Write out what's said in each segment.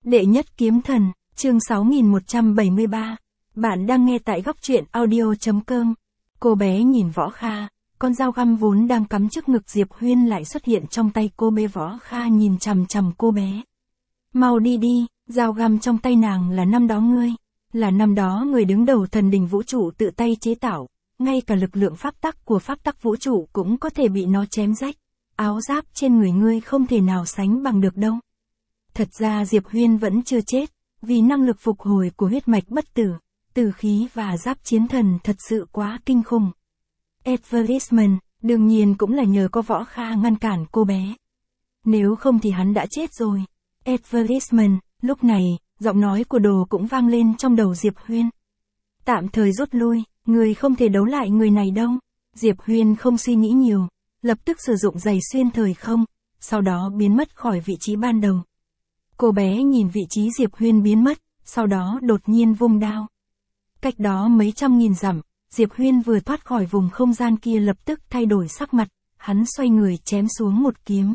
Đệ nhất kiếm thần, chương 6173. Bạn đang nghe tại góc truyện audio.com. Cô bé nhìn Võ Kha, con dao găm vốn đang cắm trước ngực Diệp Huyên lại xuất hiện trong tay cô bé. Võ Kha nhìn chằm chằm cô bé. Mau đi đi, dao găm trong tay nàng là năm đó ngươi. Là năm đó người đứng đầu thần đình vũ trụ tự tay chế tạo, ngay cả lực lượng pháp tắc của pháp tắc vũ trụ cũng có thể bị nó chém rách. Áo giáp trên người ngươi không thể nào sánh bằng được đâu. Thật ra Diệp Huyên vẫn chưa chết, vì năng lực phục hồi của huyết mạch bất tử, tử khí và giáp chiến thần thật sự quá kinh khủng. Advertisement, đương nhiên cũng là nhờ có Võ Kha ngăn cản cô bé. Nếu không thì hắn đã chết rồi. Advertisement, lúc này, giọng nói của Đồ cũng vang lên trong đầu Diệp Huyên. Tạm thời rút lui, người không thể đấu lại người này đâu. Diệp Huyên không suy nghĩ nhiều, lập tức sử dụng giày xuyên thời không, sau đó biến mất khỏi vị trí ban đầu. Cô bé nhìn vị trí Diệp Huyên biến mất, sau đó đột nhiên vung đao. Cách đó mấy trăm nghìn dặm, Diệp Huyên vừa thoát khỏi vùng không gian kia lập tức thay đổi sắc mặt, hắn xoay người chém xuống một kiếm.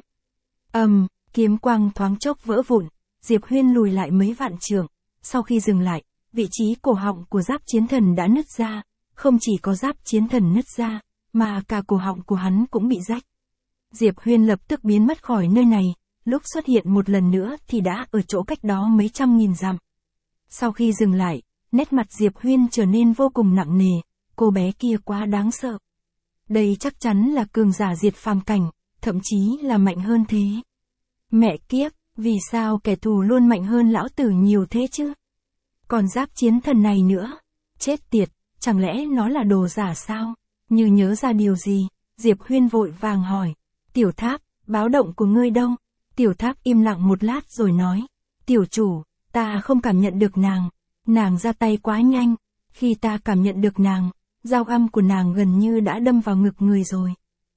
Kiếm quang thoáng chốc vỡ vụn, Diệp Huyên lùi lại mấy vạn trượng, sau khi dừng lại, vị trí cổ họng của giáp chiến thần đã nứt ra, không chỉ có giáp chiến thần nứt ra, mà cả cổ họng của hắn cũng bị rách. Diệp Huyên lập tức biến mất khỏi nơi này, lúc xuất hiện một lần nữa thì đã ở chỗ cách đó mấy trăm nghìn dặm. Sau khi dừng lại, nét mặt Diệp Huyên trở nên vô cùng nặng nề, cô bé kia quá đáng sợ. Đây chắc chắn là cường giả diệt phàm cảnh, thậm chí là mạnh hơn thế. Mẹ kiếp, vì sao kẻ thù luôn mạnh hơn lão tử nhiều thế chứ? Còn giáp chiến thần này nữa, chết tiệt, chẳng lẽ nó là đồ giả sao? Như nhớ ra điều gì, Diệp Huyên vội vàng hỏi, Tiểu Tháp, báo động của ngươi đâu? Tiểu Tháp im lặng một lát rồi nói, tiểu chủ, ta không cảm nhận được nàng ra tay quá nhanh, khi ta cảm nhận được nàng, dao găm của nàng gần như đã đâm vào ngực người rồi.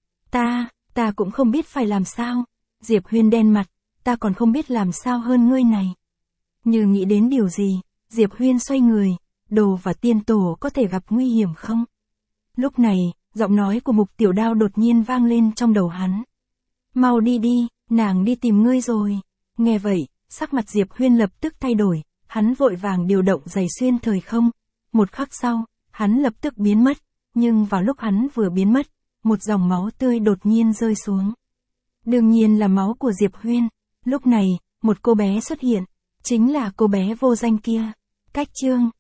Ta cũng không biết phải làm sao. Diệp Huyên đen mặt, ta còn không biết làm sao hơn ngươi này. Như nghĩ đến điều gì, Diệp Huyên xoay người, Đồ và tiên tổ có thể gặp nguy hiểm không? Lúc này, giọng nói của Mục Tiểu Đao đột nhiên vang lên trong đầu hắn. Mau đi đi, nàng đi tìm ngươi rồi. Nghe vậy, sắc mặt Diệp Huyên lập tức thay đổi, hắn vội vàng điều động giày xuyên thời không. Một khắc sau, hắn lập tức biến mất, nhưng vào lúc hắn vừa biến mất, một dòng máu tươi đột nhiên rơi xuống. Đương nhiên là máu của Diệp Huyên. Lúc này, một cô bé xuất hiện, chính là cô bé vô danh kia. Cách chương